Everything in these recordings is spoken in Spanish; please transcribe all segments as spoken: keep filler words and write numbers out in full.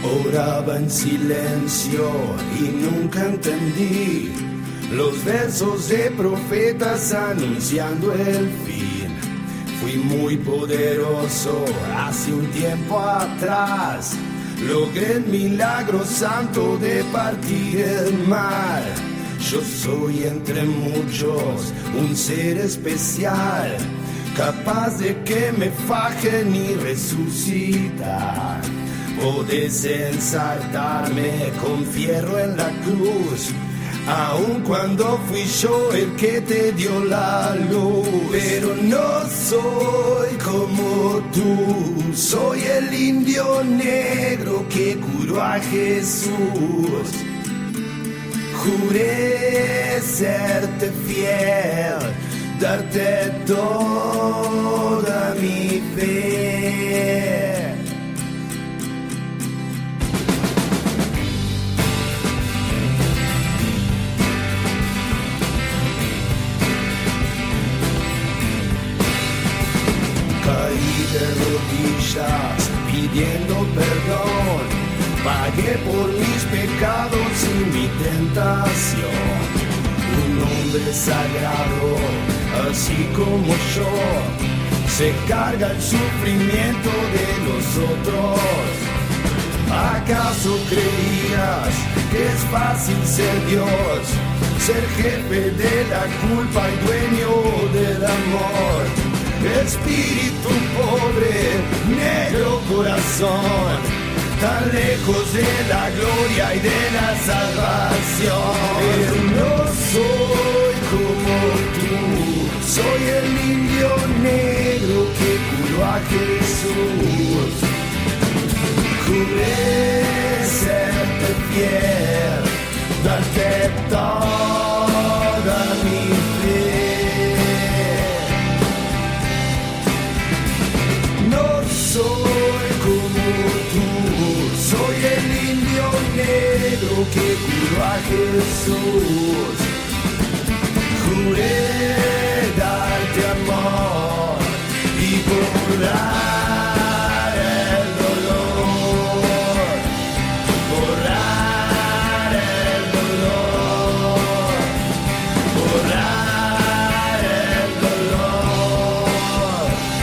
Oraba en silencio y nunca entendí los versos de profetas anunciando el fin. Fui muy poderoso hace un tiempo atrás. Logré el milagro santo de partir el mar. Yo soy entre muchos un ser especial, capaz de que me fajen y resucitar. Podés ensartarme con fierro en la cruz, aun cuando fui yo el que te dio la luz. Pero no soy como tú, soy el indio negro que curó a Jesús. Juré serte fiel, darte toda mi fe. De rodillas pidiendo perdón, pagué por mis pecados y mi tentación. Un hombre sagrado, así como yo, se carga el sufrimiento de los otros. ¿Acaso creías que es fácil ser Dios, ser jefe de la culpa y dueño del amor? Espíritu pobre, negro corazón, tan lejos de la gloria y de la salvación. Pero no soy como tú, soy el indio negro que curó a Jesús. Juré serte fiel, darte toda mi fe. Soy como tú, soy el indio negro que curó a Jesús. Juré darte amor y borrar el dolor, borrar el dolor, borrar el dolor.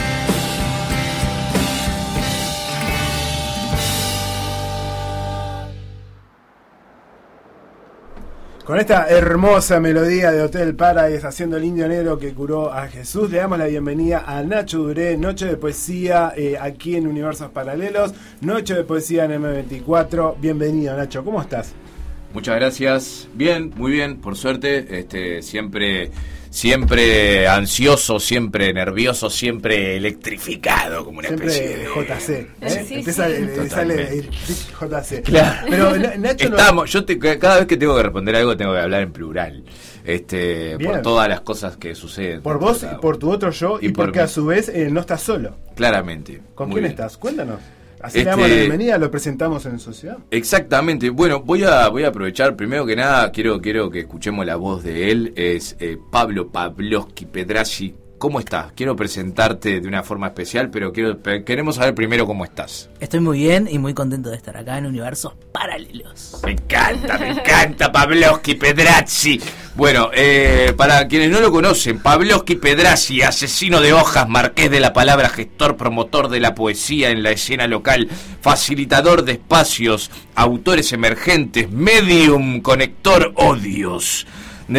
Con esta hermosa melodía de Hotel Paradise, haciendo el indio negro que curó a Jesús, le damos la bienvenida a Nacho Duré, Noche de Poesía eh, aquí en Universos Paralelos, Noche de Poesía en eme veinticuatro. Bienvenido, Nacho, ¿cómo estás? Muchas gracias. Bien, muy bien, por suerte. Este, siempre, siempre ansioso, siempre nervioso, siempre electrificado, como una siempre especie de J C, ¿eh? Sí, Empieza, sí. eh, sale el J C. Claro. Pero Nacho no... Estamos, yo te, cada vez que tengo que responder algo tengo que hablar en plural. Este, Bien. por todas las cosas que suceden. Por vos, y por tu otro yo, y, Y por porque mí. a su vez eh, no estás solo. Claramente. ¿Con Muy quién bien. estás? Cuéntanos. Así Este- le damos la bienvenida, lo presentamos en sociedad. Exactamente. Bueno, voy a voy a aprovechar, primero que nada, quiero quiero que escuchemos la voz de él. Es eh, Pablo Pavlovsky Pedrassi. ¿Cómo estás? Quiero presentarte de una forma especial, pero quiero pe- queremos saber primero cómo estás. Estoy muy bien y muy contento de estar acá en Universos Paralelos. Me encanta, me encanta Pavlovsky Pedrassi. Bueno, eh, para quienes no lo conocen, Pavlovsky Pedrassi, asesino de hojas, marqués de la palabra, gestor, promotor de la poesía en la escena local, facilitador de espacios, autores emergentes, medium, conector, odios.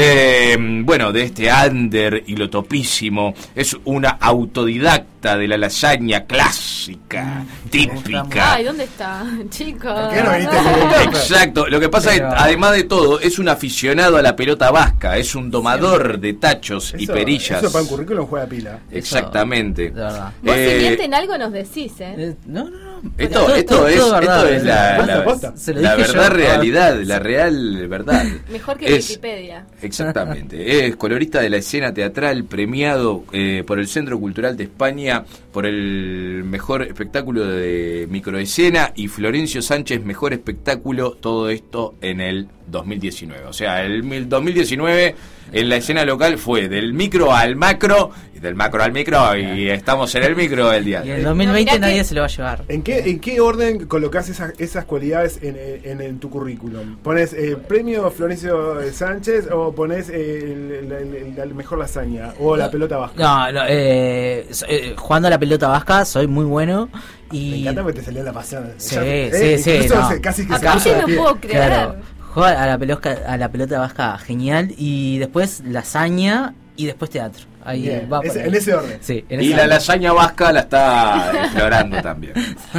De, bueno, de este under y lo topísimo, es una autodidacta de la lasaña clásica, típica. Ay, ¿dónde está, chicos? ¿Por qué no viniste con el tupper? Exacto, lo que pasa es que además de todo es un aficionado a la pelota vasca, es un domador de tachos y Eso- perillas. Eso para un currículum juega pila. Exactamente. De verdad. Vos Eh, si mienten algo nos decís, ¿eh? Eh, no, no, no. Esto, Todo- esto todo- es, todo verdad, esto es la, posta, la- posta. Se lo la dije verdad yo. realidad, la real verdad. Mejor que Es- Wikipedia. Exactamente, es colorista de la escena teatral, premiado eh, por el Centro Cultural de España por el mejor espectáculo de microescena y Florencio Sánchez mejor espectáculo, todo esto en el dos mil diecinueve. O sea, el dos mil diecinueve en la escena local fue del micro al macro, y del macro al micro, y estamos en el micro el día Y de en hoy. dos mil veinte No, mirá nadie que- se lo va a llevar. ¿En qué, ¿En qué orden colocás esas, esas cualidades en, en, en tu currículum? ¿Pones eh, premio Florencio Sánchez o pones eh, el, el- el- la mejor lasaña o la pelota baja? No, no eh, so- eh, jugando a la pelota vasca soy muy bueno. Me Y encanta porque te salió la pasión. Sí, Ya- sí, eh, sí, incluso no. se- casi que Acá- se puso Yo de no pie. puedo creer. claro, juega a la pelota a la pelota vasca genial, y después lasaña y después teatro. Ahí Bien, va por ese- ahí. en ese orden. Sí, en Y ese la orden. lasaña vasca la está explorando también.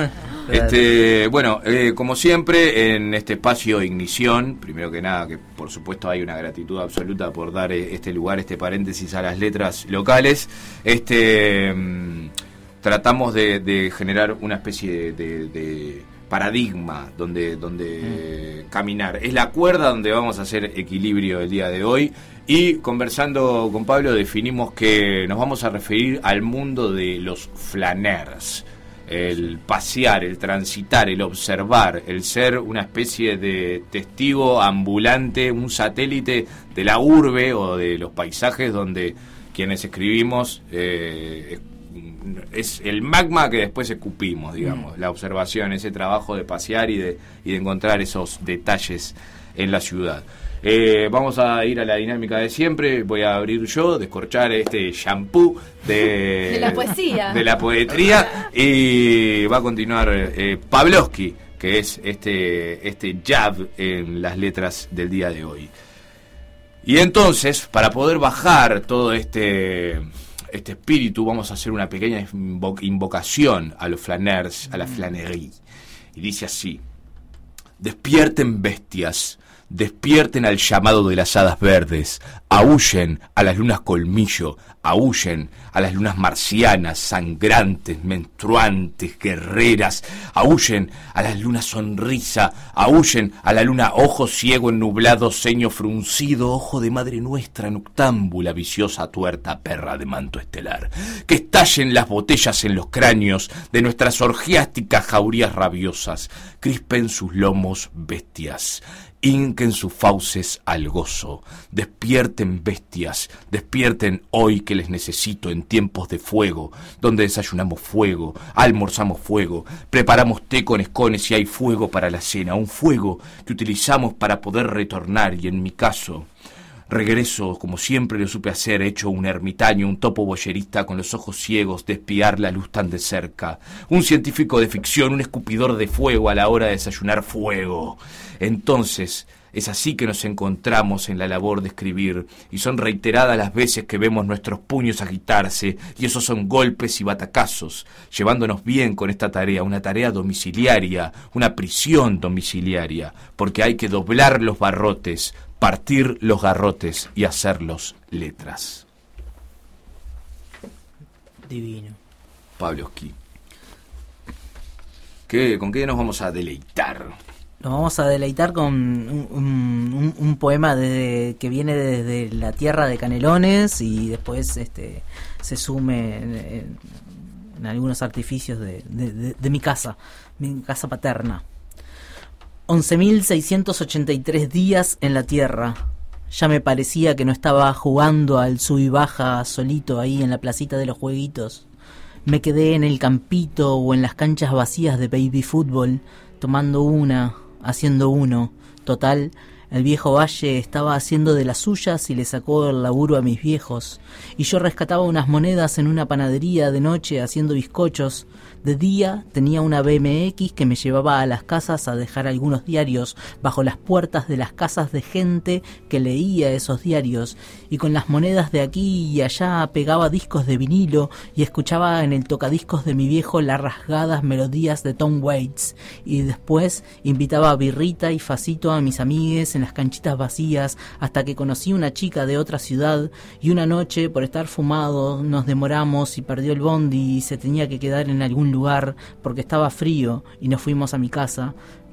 Este, bueno, eh, como siempre, en este espacio Ignición, primero que nada, que por supuesto hay una gratitud absoluta por dar eh, este lugar, este paréntesis a las letras locales. Este, mm, tratamos de, de generar una especie de, de- de paradigma donde, donde mm. caminar. Es la cuerda donde vamos a hacer equilibrio el día de hoy. Y conversando con Pablo definimos que nos vamos a referir al mundo de los flaners. El pasear, el transitar, el observar, el ser una especie de testigo ambulante, un satélite de la urbe o de los paisajes donde quienes escribimos eh, es el magma que después escupimos, digamos, mm. la observación, ese trabajo de pasear y de, y de encontrar esos detalles en la ciudad. Eh, vamos a ir a la dinámica de siempre. Voy a abrir yo, descorchar este shampoo de, De la poesía. de la poetría, y va a continuar eh, Pavlovsky, que es este, este jab en las letras del día de hoy. Y entonces, para poder bajar todo este, este espíritu, vamos a hacer una pequeña invo- invocación a los flaners, a la flanerie. Y dice así: despierten, bestias, despierten al llamado de las hadas verdes, aúllen a las lunas colmillo, aúllen a las lunas marcianas, sangrantes, menstruantes, guerreras, aúllen a las lunas sonrisa, aúllen a la luna ojo ciego, ennublado, ceño fruncido, ojo de madre nuestra, noctámbula, viciosa, tuerta, perra de manto estelar. Que estallen las botellas en los cráneos de nuestras orgiásticas jaurías rabiosas, crispen sus lomos, bestias, hinquen sus fauces al gozo. Despierten, bestias, despierten hoy que les necesito en tiempos de fuego, donde desayunamos fuego, almorzamos fuego, preparamos té con escones y hay fuego para la cena, un fuego que utilizamos para poder retornar, y en mi caso regreso, como siempre lo supe hacer, hecho un ermitaño, un topo boyerista con los ojos ciegos de espiar la luz tan de cerca, un científico de ficción, un escupidor de fuego a la hora de desayunar fuego. Entonces, es así que nos encontramos en la labor de escribir, y son reiteradas las veces que vemos nuestros puños agitarse, y esos son golpes y batacazos, llevándonos bien con esta tarea, una tarea domiciliaria, una prisión domiciliaria, porque hay que doblar los barrotes, partir los garrotes y hacerlos letras. Divino. Pavlovsky. ¿Qué, ¿Con qué nos vamos a deleitar? Nos vamos a deleitar con un, un- un- un poema de, que viene desde la tierra de Canelones, y después este se sume en, en- en algunos artificios de, de- de- de mi casa, mi casa paterna. once mil seiscientos ochenta y tres días en la tierra. Ya me parecía que no estaba jugando al sub y baja solito ahí en la placita de los jueguitos. Me quedé en el campito o en las canchas vacías de baby fútbol, tomando una, haciendo uno. Total, el viejo Valle estaba haciendo de las suyas y le sacó el laburo a mis viejos. Y yo rescataba unas monedas en una panadería de noche haciendo bizcochos. De día tenía una B M X que me llevaba a las casas a dejar algunos diarios bajo las puertas de las casas de gente que leía esos diarios, y con las monedas de aquí y allá pegaba discos de vinilo y escuchaba en el tocadiscos de mi viejo las rasgadas melodías de Tom Waits, y después invitaba a birrita y facito a mis amigues en las canchitas vacías, hasta que conocí una chica de otra ciudad, y una noche por estar fumado nos demoramos y perdió el bondi y se tenía que quedar en algún lugar porque estaba frío, y nos fuimos a mi casa.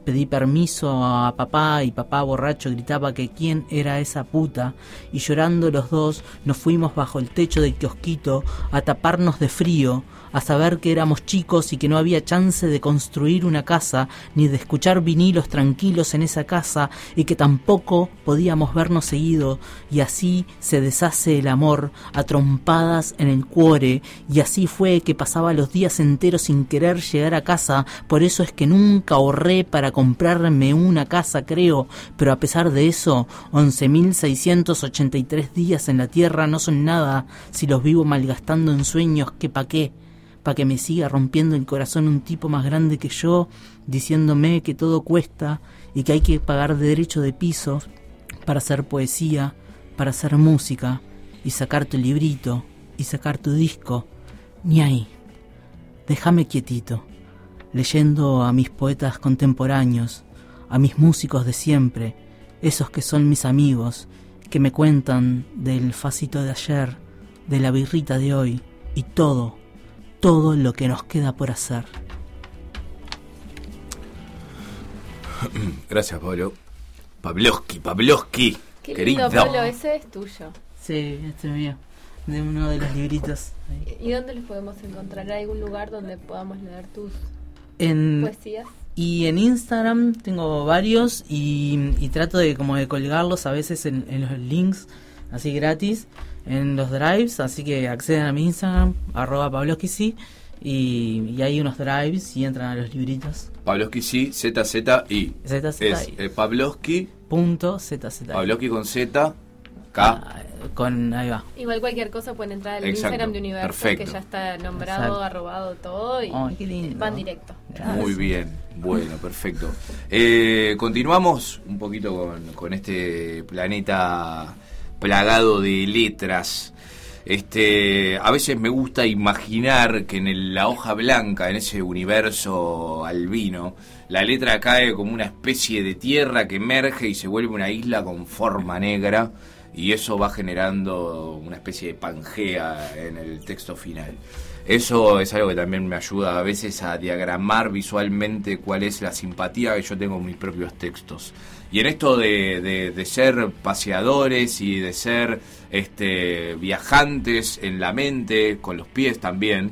Pedí permiso a papá y papá borracho gritaba que quién era esa puta y llorando los dos nos fuimos bajo el techo del kiosquito a taparnos de frío, a saber que éramos chicos y que no había chance de construir una casa ni de escuchar vinilos tranquilos en esa casa y que tampoco podíamos vernos seguido y así se deshace el amor a trompadas en el cuore y así fue que pasaba los días enteros sin querer llegar a casa, por eso es que nunca ahorré para comprarme una casa creo, pero a pesar de eso once mil seiscientos ochenta y tres días en la tierra no son nada si los vivo malgastando en sueños que pa' qué. Para que me siga rompiendo el corazón un tipo más grande que yo, diciéndome que todo cuesta y que hay que pagar derecho de piso para hacer poesía, para hacer música y sacar tu librito y sacar tu disco. Ni ahí. Déjame quietito, leyendo a mis poetas contemporáneos, a mis músicos de siempre, esos que son mis amigos, que me cuentan del facito de ayer, de la birrita de hoy y todo. Todo lo que nos queda por hacer. Gracias, Pablo. Pavlovsky, Pavlovsky. Qué querido. lindo, Pablo, ese es tuyo. Sí, este es mío. De uno de los libritos. ¿Y dónde los podemos encontrar? ¿Hay algún lugar donde podamos leer tus En, poesías? y en Instagram tengo varios y, y trato de como de colgarlos a veces en, en los links así gratis en los drives, así que acceden a mi Instagram, arroba pavlovsky, y, y hay unos drives y entran a los libritos. Pavlovsky, sí, Z Z I. Z Z I. Es eh, Pavlovsky. Punto Z Z I. Pavlovsky con Z, K. Ah, con, ahí va. Igual cualquier cosa pueden entrar al Exacto, Instagram de Universo, perfecto. que ya está nombrado, Exacto. arrobado todo y Ay, qué lindo. van directo. Gracias. Muy bien, bueno, perfecto. Eh, continuamos un poquito con, con este planeta plagado de letras. Este, a veces me gusta imaginar que en el- la hoja blanca, en ese universo albino, la letra cae como una especie de tierra que emerge y se vuelve una isla con forma negra, y eso va generando una especie de Pangea en el texto final. Eso es algo que también me ayuda a veces a diagramar visualmente cuál es la simpatía que yo tengo en mis propios textos. Y en esto de, de, de ser paseadores y de ser este, viajantes en la mente, con los pies también,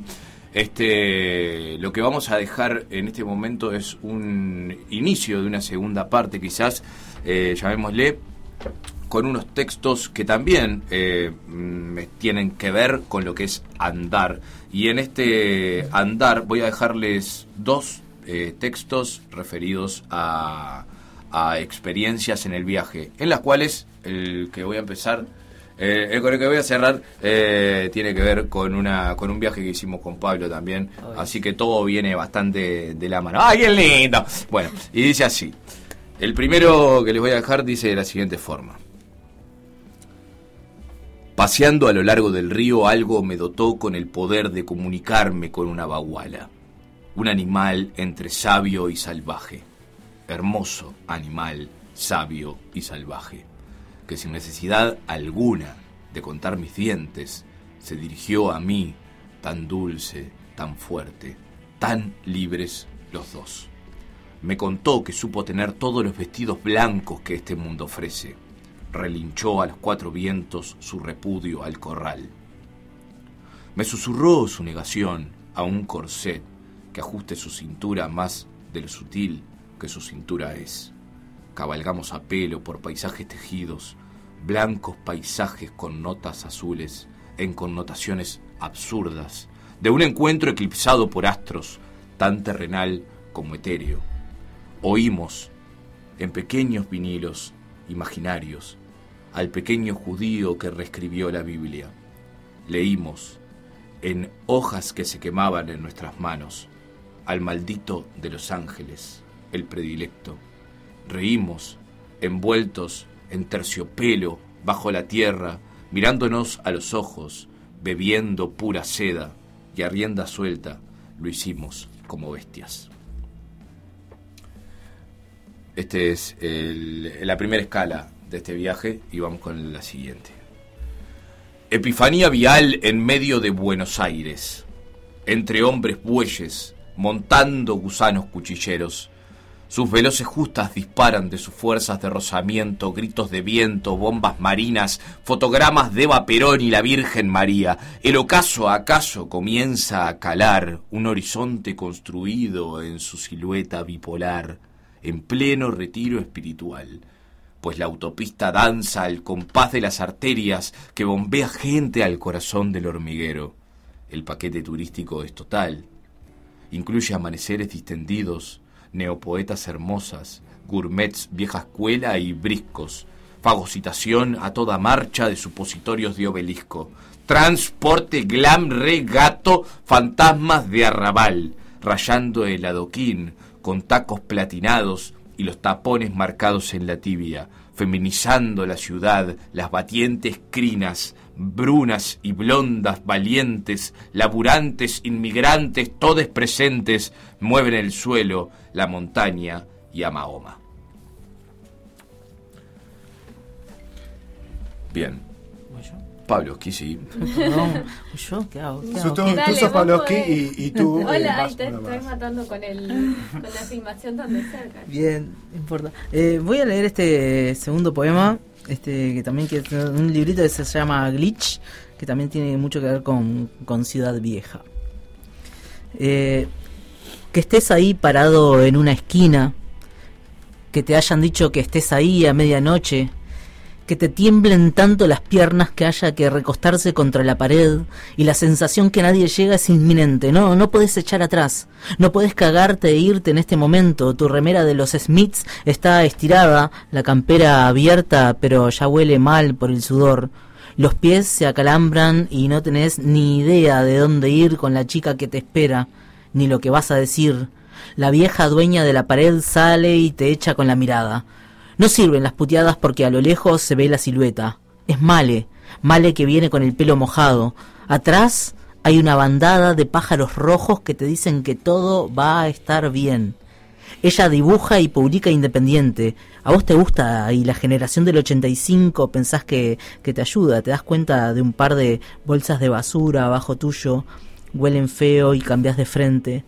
este, lo que vamos a dejar en este momento es un inicio de una segunda parte, quizás, eh, llamémosle, con unos textos que también eh, me tienen que ver con lo que es andar. Y en este andar voy a dejarles dos eh, textos referidos a, a experiencias en el viaje, en las cuales el que voy a empezar, eh, el con el que voy a cerrar, eh, tiene que ver con una con un viaje que hicimos con Pablo también. Ay. Así que todo viene bastante de la mano. ¡Ay, qué lindo! Bueno, y dice así. El primero que les voy a dejar dice de la siguiente forma. Paseando a lo largo del río, algo me dotó con el poder de comunicarme con una baguala, un animal entre sabio y salvaje, hermoso animal, sabio y salvaje, que sin necesidad alguna de contar mis dientes, se dirigió a mí, tan dulce, tan fuerte, tan libres los dos. Me contó que supo tener todos los vestidos blancos que este mundo ofrece. Relinchó a los cuatro vientos su repudio al corral. Me susurró su negación a un corset que ajuste su cintura más de lo sutil que su cintura es. Cabalgamos a pelo por paisajes tejidos, blancos paisajes con notas azules, en connotaciones absurdas, de un encuentro eclipsado por astros, tan terrenal como etéreo. Oímos, en pequeños vinilos imaginarios, al pequeño judío que reescribió la Biblia. Leímos, en hojas que se quemaban en nuestras manos, al maldito de los ángeles, el predilecto. Reímos, envueltos en terciopelo, bajo la tierra, mirándonos a los ojos, bebiendo pura seda, y a rienda suelta lo hicimos como bestias. Este es el, la primera escala de este viaje y vamos con la siguiente. Epifanía vial en medio de Buenos Aires, entre hombres bueyes, montando gusanos cuchilleros, Sus veloces justas disparan de sus fuerzas de rozamiento, gritos de viento, bombas marinas, fotogramas de Eva Perón y la Virgen María. El ocaso acaso comienza a calar un horizonte construido en su silueta bipolar, en pleno retiro espiritual, pues la autopista danza al compás de las arterias que bombea gente al corazón del hormiguero. El paquete turístico es total. Incluye amaneceres distendidos, neopoetas hermosas, gourmets vieja escuela y briscos, fagocitación a toda marcha de supositorios de obelisco, transporte glam regato, fantasmas de arrabal, rayando el adoquín con tacos platinados y los tapones marcados en la tibia, feminizando la ciudad, las batientes crinas, brunas y blondas, valientes, laburantes, inmigrantes, todes presentes, mueven el suelo, la montaña y a Mahoma. Bien. Pavlovsky, sí. No, ¿yo qué hago? ¿Qué Tú, hago? tú Dale, sos vos Pavlovsky podés. y, y tú. eh, Hola, vas ay, te uno estoy más. matando con, el, con la filmación tan de cerca. Bien, no importa. Eh, voy a leer este segundo poema, este que también que es un librito que se llama Glitch, que también tiene mucho que ver con, con Ciudad Vieja. Eh, que estés ahí parado en una esquina, que te hayan dicho que estés ahí a medianoche, que te tiemblen tanto las piernas que haya que recostarse contra la pared y la sensación que nadie llega es inminente. No, no podés echar atrás, no podés cagarte e irte en este momento. Tu remera de los Smiths está estirada, la campera abierta, pero ya huele mal por el sudor. Los pies se acalambran y no tenés ni idea de dónde ir con la chica que te espera, ni lo que vas a decir. La vieja dueña de la pared sale y te echa con la mirada. No sirven las puteadas porque a lo lejos se ve la silueta. Es Male, Male que viene con el pelo mojado. Atrás hay una bandada de pájaros rojos que te dicen que todo va a estar bien. Ella dibuja y publica independiente. A vos te gusta y la generación del ochenta y cinco pensás que, que te ayuda. Te das cuenta de un par de bolsas de basura abajo tuyo. Huelen feo y cambias de frente.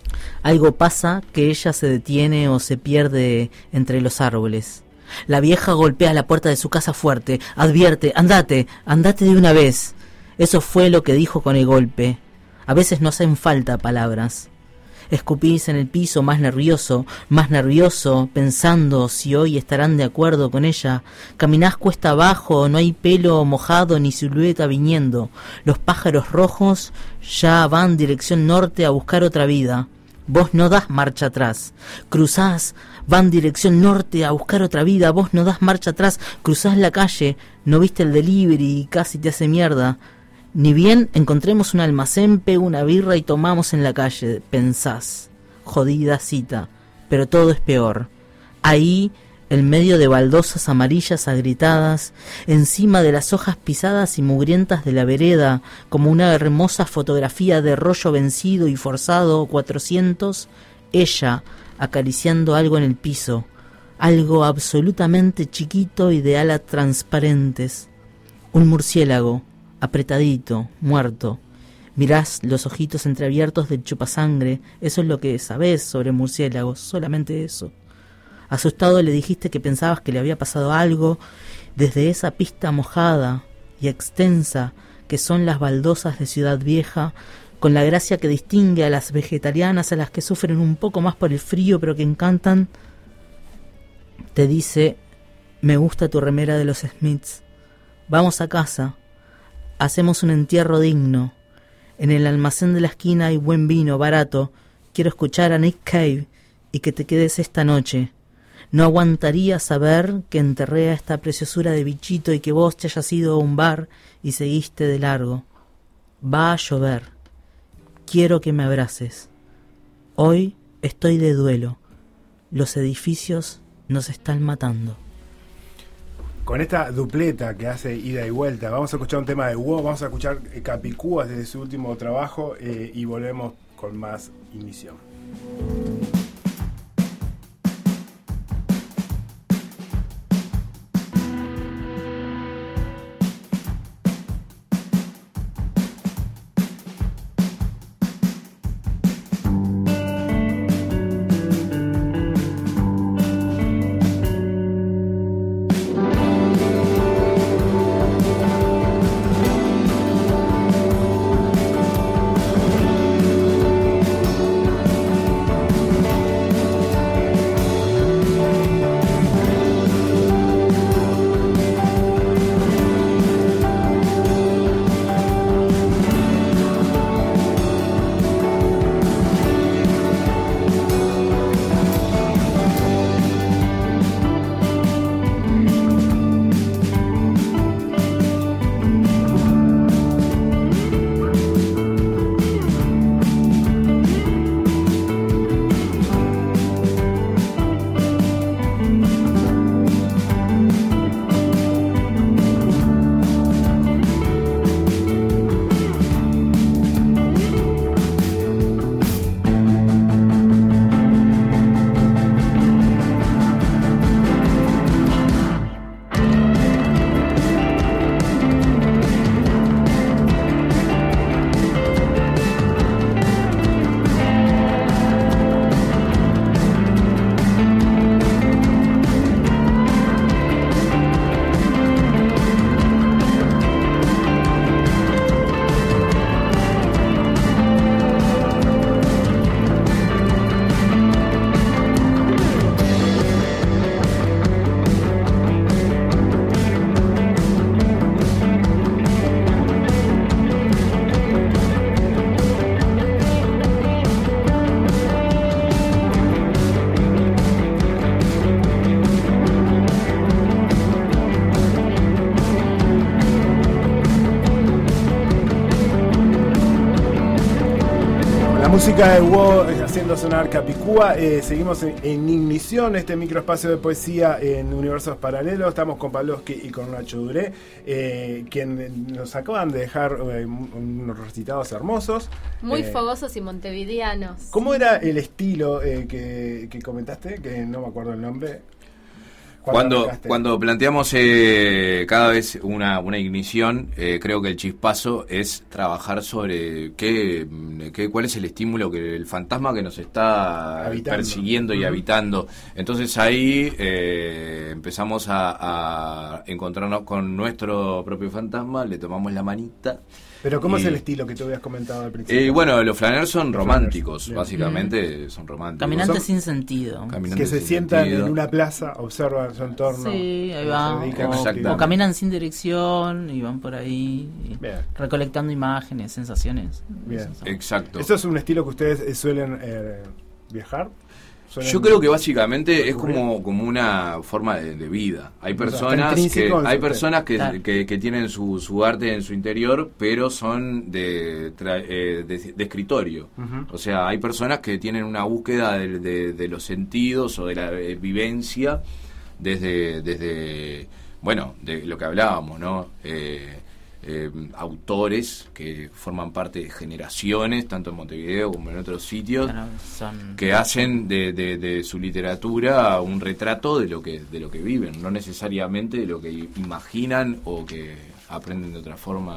Algo pasa que ella se detiene o se pierde entre los árboles. La vieja golpea la puerta de su casa fuerte. Advierte, andate, andate de una vez. Eso fue lo que dijo con el golpe. A veces no hacen falta palabras. Escupís en el piso más nervioso, más nervioso, pensando si hoy estarán de acuerdo con ella. Caminás cuesta abajo, no hay pelo mojado ni silueta viniendo. Los pájaros rojos ya van dirección norte a buscar otra vida. Vos no das marcha atrás. Cruzás, van dirección norte a buscar otra vida. Vos no das marcha atrás. Cruzás la calle, no viste el delivery y casi te hace mierda. Ni bien encontremos un almacén, pego una birra y tomamos en la calle. Pensás, jodida cita, pero todo es peor. Ahí, en medio de baldosas amarillas agritadas, encima de las hojas pisadas y mugrientas de la vereda, como una hermosa fotografía de rollo vencido y forzado cuatrocientos, ella acariciando algo en el piso, algo absolutamente chiquito y de alas transparentes. Un murciélago, apretadito, muerto. Mirás los ojitos entreabiertos del chupasangre. Eso es lo que sabés sobre murciélagos, solamente eso. Asustado le dijiste que pensabas que le había pasado algo desde esa pista mojada y extensa que son las baldosas de Ciudad Vieja, con la gracia que distingue a las vegetarianas, a las que sufren un poco más por el frío pero que encantan. Te dice, me gusta tu remera de los Smiths. Vamos a casa. Hacemos un entierro digno. En el almacén de la esquina hay buen vino, barato. Quiero escuchar a Nick Cave y que te quedes esta noche. No aguantaría saber que enterré a esta preciosura de bichito y que vos te hayas ido a un bar y seguiste de largo. Va a llover. Quiero que me abraces. Hoy estoy de duelo. Los edificios nos están matando. Con esta dupleta que hace ida y vuelta, vamos a escuchar un tema de Hugo, vamos a escuchar eh, Capicúas desde su último trabajo eh, y volvemos con más Ignición. música de Wo haciendo sonar Capicúa. Eh, seguimos en, en Ignición, este microespacio de poesía en universos paralelos. Estamos con Pavlovsky y con Nacho Duré, eh, quien nos acaban de dejar eh, unos recitados hermosos. Muy eh, fogosos y montevideanos. ¿Cómo era el estilo eh, que, que comentaste? Que no me acuerdo el nombre. Cuando, cuando planteamos eh, cada vez una, una ignición, eh, creo que el chispazo es trabajar sobre qué, qué, cuál es el estímulo, que el fantasma que nos está habitando. persiguiendo y uh-huh. habitando. Entonces ahí eh, empezamos a, a encontrarnos con nuestro propio fantasma, le tomamos la manita. Pero ¿cómo y, es el estilo que tú habías comentado al principio? Eh, bueno, los flaners son los románticos, flaners, básicamente mm. son románticos. Caminantes son, sin sentido. Caminantes que se sin sientan sentido. en una plaza, observan su entorno. Sí, ahí va. O, o caminan sin dirección y van por ahí Bien. recolectando imágenes, sensaciones. Bien. Exacto. ¿Eso es un estilo que ustedes suelen eh, viajar? Yo creo que básicamente es como, como una forma de, de vida. Hay personas o sea, que hay personas que, claro. que, que tienen su, su arte en su interior, pero son de, de, de, de escritorio. Uh-huh. O sea, hay personas que tienen una búsqueda de, de, de los sentidos o de la vivencia desde, desde bueno, de lo que hablábamos, ¿no? Eh, Eh, autores que forman parte de generaciones, tanto en Montevideo como en otros sitios, claro, son... que hacen de, de, de su literatura un retrato de lo que de lo que viven, no necesariamente de lo que imaginan o que aprenden de otra forma.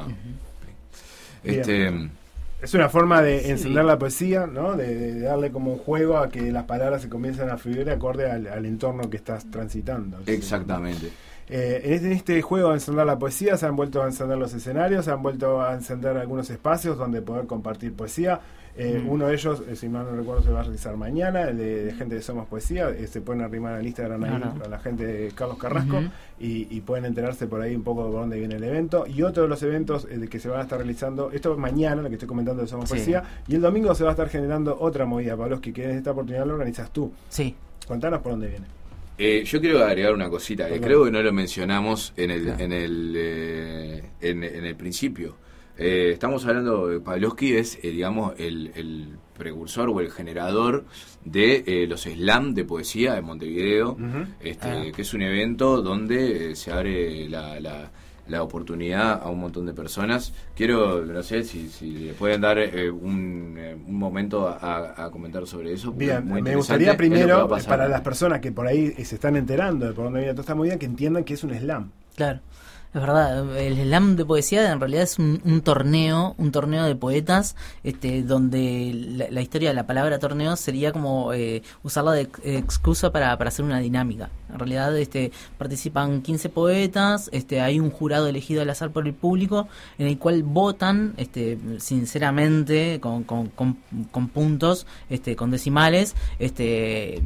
Uh-huh. Este Bien. Es una forma de encender sí. la poesía, ¿no? De, de darle como un juego a que las palabras se comiencen a fluir acorde al, al entorno que estás transitando. Exactamente. Eh, en, este, en este juego de encender la poesía se han vuelto a encender los escenarios, se han vuelto a encender algunos espacios donde poder compartir poesía. Eh, mm. Uno de ellos, eh, si mal no recuerdo, se va a realizar mañana, el de, de Gente de Somos Poesía. Eh, se pueden arrimar al Instagram ahí claro. a la gente de Carlos Carrasco uh-huh. y, y pueden enterarse por ahí un poco de por dónde viene el evento. Y otro de los eventos eh, que se van a estar realizando, esto es mañana, lo que estoy comentando de Somos sí. Poesía, y el domingo se va a estar generando otra movida, Pavlovsky, que en esta oportunidad lo organizas tú. Sí. Contanos por dónde viene. Eh, yo quiero agregar una cosita que creo que no lo mencionamos en el en el eh, en, en el principio. Eh, estamos hablando de Pavlovsky, es eh, digamos el, el precursor o el generador de eh, los slam de poesía de Montevideo, uh-huh. este, ah. que es un evento donde eh, se abre la, la la oportunidad a un montón de personas. Quiero, no sé, si, si le pueden dar eh, un, eh, un momento a, a comentar sobre eso. Bien, me gustaría primero, para las personas que por ahí se están enterando de por dónde viene toda esta movida, que entiendan que es un slam. Claro. Es verdad, el slam de poesía en realidad es un, un torneo, un torneo de poetas, este, donde la, la historia de la palabra torneo sería como eh, usarla de excusa para, para hacer una dinámica. En realidad este, participan quince poetas, este, hay un jurado elegido al azar por el público, en el cual votan este, sinceramente, con, con, con, con puntos, este, con decimales, este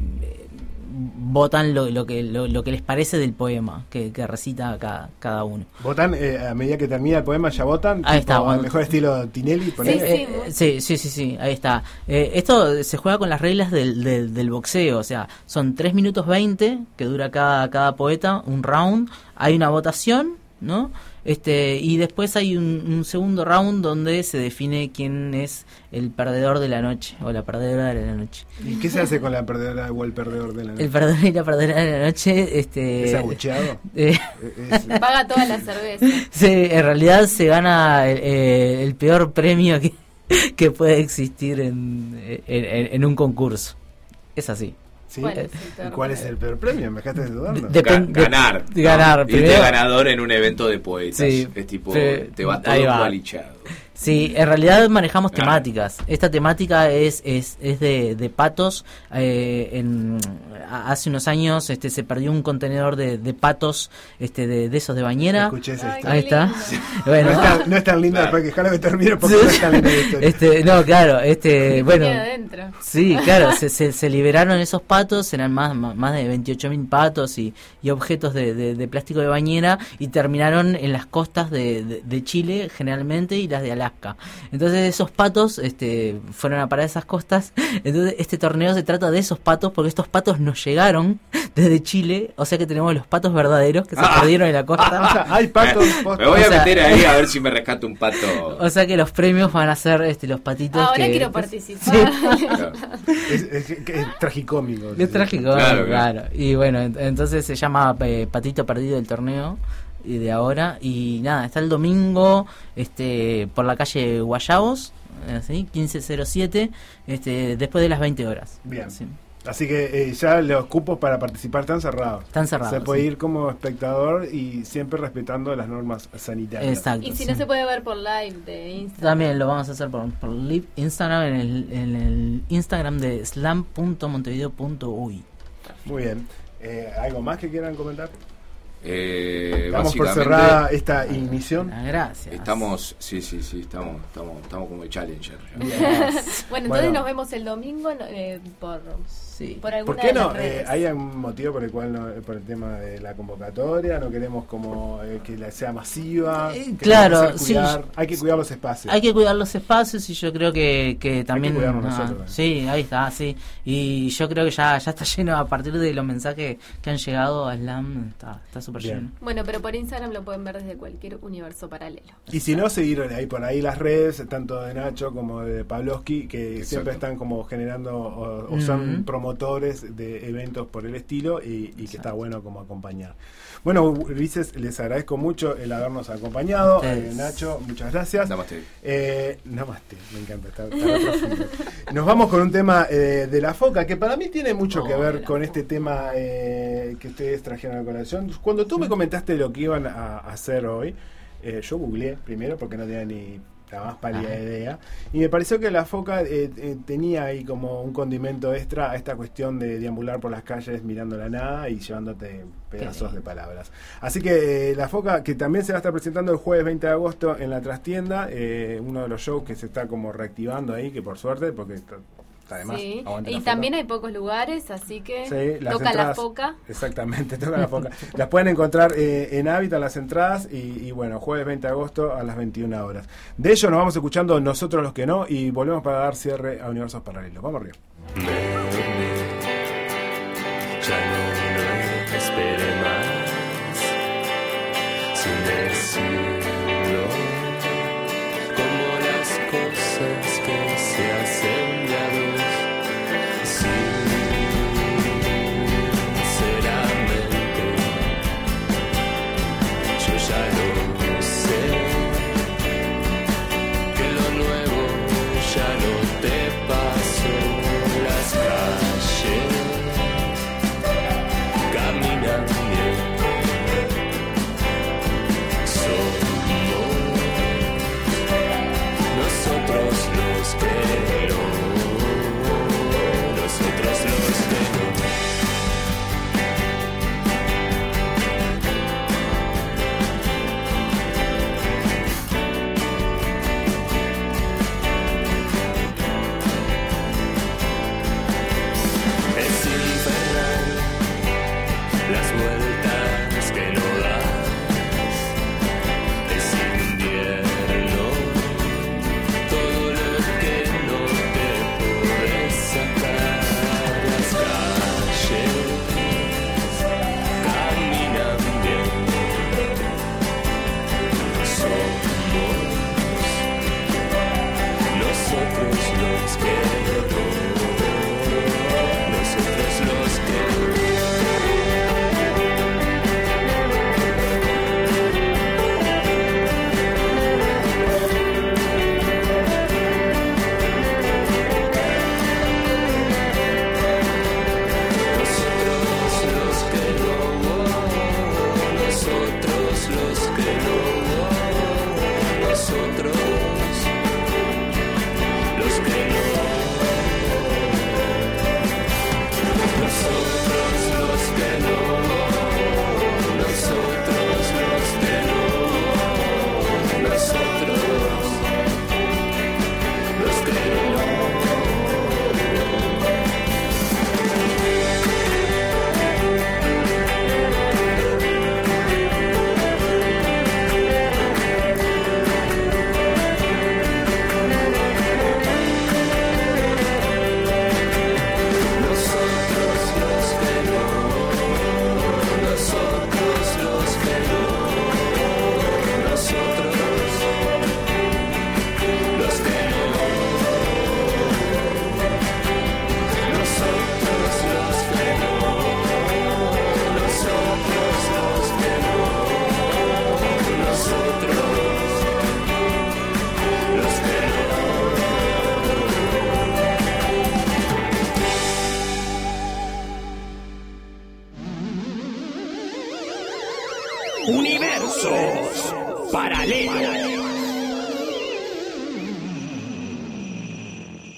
votan lo, lo que lo, lo que les parece del poema que, que recita cada, cada uno. ¿Votan eh, a medida que termina el poema ya votan? Ahí está. Al mejor estilo Tinelli. Sí, eh, sí, sí, sí, sí, ahí está. Eh, esto se juega con las reglas del, del, del boxeo, o sea, son tres minutos veinte que dura cada, cada poeta, un round, hay una votación, ¿no? Este, y después hay un, un segundo round donde se define quién es el perdedor de la noche o la perdedora de la noche. ¿Y qué se hace con la perdedora o el perdedor de la noche? El perdedor y la perdedora de la noche este, ¿es abucheado? Eh, es, paga toda la cerveza. Sí, en realidad se gana el, eh, el peor premio que, que puede existir en, en, en un concurso. Es así. ¿Sí? ¿Cuál es el, ¿Cuál es el peor premio? Me dejaste dudando. Dep- ganar. De, ganar. ¿No? Irte ganador en un evento de poetas. Sí, es tipo, pero, te va todo cualichado. Sí, en realidad manejamos claro. temáticas. Esta temática es es, es de, de patos. Eh, en, hace unos años este se perdió un contenedor de, de patos este de, de esos de bañera. Escuché esa historia. Ahí está. Sí. Bueno, no, es tan, no es tan lindo claro. después que déjalo que termine porque sí. no es tan linda la historia. Este, no, claro, este, bueno. Adentro. Sí, claro, se, se, se liberaron esos patos, eran más más de veintiocho mil patos y, y objetos de, de, de plástico de bañera y terminaron en las costas de, de, de Chile generalmente y las de Alaska. Entonces esos patos este, fueron a parar esas costas. Entonces este torneo se trata de esos patos porque estos patos nos llegaron desde Chile, o sea que tenemos los patos verdaderos que se Ah. perdieron en la costa. O sea, hay patos. Me voy a O sea- meter ahí a ver si me rescato un pato. O sea que los premios van a ser este, los patitos Ahora que... quiero participar. Claro. Es, es- es- es tragicómico. Es trágico, Claro, claro, claro. Y bueno, ent- entonces se llama eh, Patito Perdido del torneo y de ahora. Y nada, está el domingo este por la calle Guayabos, eh, ¿sí? quince cero siete, este, después de las veinte horas. Bien. Sí. Así que eh, ya los cupos para participar están cerrados. Están cerrados, Se puede sí. ir como espectador y siempre respetando las normas sanitarias. Exacto. Y si sí. no se puede ver por live de Instagram. También lo vamos a hacer por, por live Instagram en el, en el Instagram de slam punto montevideo punto uy. Muy bien. Eh, ¿Algo más que quieran comentar? Eh, Damos por básicamente, cerrada esta emisión. Ah, gracias. Estamos, sí, sí, sí, estamos, estamos, estamos como el Challenger. ya. Yes. Bueno, entonces Bueno. nos vemos el domingo eh, por, Sí. por alguna ¿Por qué de no? las redes. Eh, ¿Hay algún motivo por el cual no, por el tema de la convocatoria? ¿No queremos como eh, que la sea masiva? Eh, ¿Queremos claro, hacer sí. cuidar? Hay que cuidar los espacios. Hay que cuidar los espacios y yo creo que, que también... cuidarnos ah, nosotros, ¿eh? sí, ahí está, sí. Y yo creo que ya, ya está lleno a partir de los mensajes que han llegado a Slam, está está súper Bien. lleno. Bueno, pero por Instagram lo pueden ver desde cualquier universo paralelo. Y si no, seguir ahí por ahí las redes, tanto de Nacho como de Pavlovsky, que Exacto. siempre están como generando o, o son Ujú. promotores de eventos por el estilo y, y que Exacto. está bueno como acompañar. Bueno, Ulises, les agradezco mucho el habernos acompañado. Ustedes. Eh, Nacho, muchas gracias. Namaste. Eh, namaste, me encanta, está, está re profundo. Nos vamos con un tema eh, de la foca, que para mí tiene mucho Oh, que de ver la con foca. este tema eh, que ustedes trajeron a colación. Cuando tú me comentaste lo que iban a hacer hoy, eh, yo googleé primero porque no tenía ni la más pálida Ajá. idea, y me pareció que la foca eh, eh, tenía ahí como un condimento extra a esta cuestión de deambular por las calles mirando la nada y llevándote pedazos Qué de palabras. Así que eh, la foca, que también se va a estar presentando el jueves veinte de agosto en la trastienda, eh, uno de los shows que se está como reactivando ahí, que por suerte, porque está, está de más, Sí. aguante Y la foca. también hay pocos lugares, así que Sí, las toca la entradas- foca. Exactamente, toca la foca. Las pueden encontrar eh, en Hábitat las entradas y, y bueno, jueves veinte de agosto a las veintiuna horas. De ello nos vamos escuchando Nosotros los que no y volvemos para dar cierre a Universos Paralelos. Vamos arriba. Me dormí, ya no lo esperé más, sin decirlo, como las cosas que se hacen de a dos, sinceramente, yo ya lo sé, que lo nuevo ya no te pasó. Las calles caminan bien, somos nosotros los que no, nosotros los que no. Es infernal las vueltas que no das, es invierno todo lo que no te puedes sacar. Las calles caminan bien, somos nosotros los que no, nosotros los que nosotros los que no, nosotros los que no, nosotros los que no. Universos Paralelos.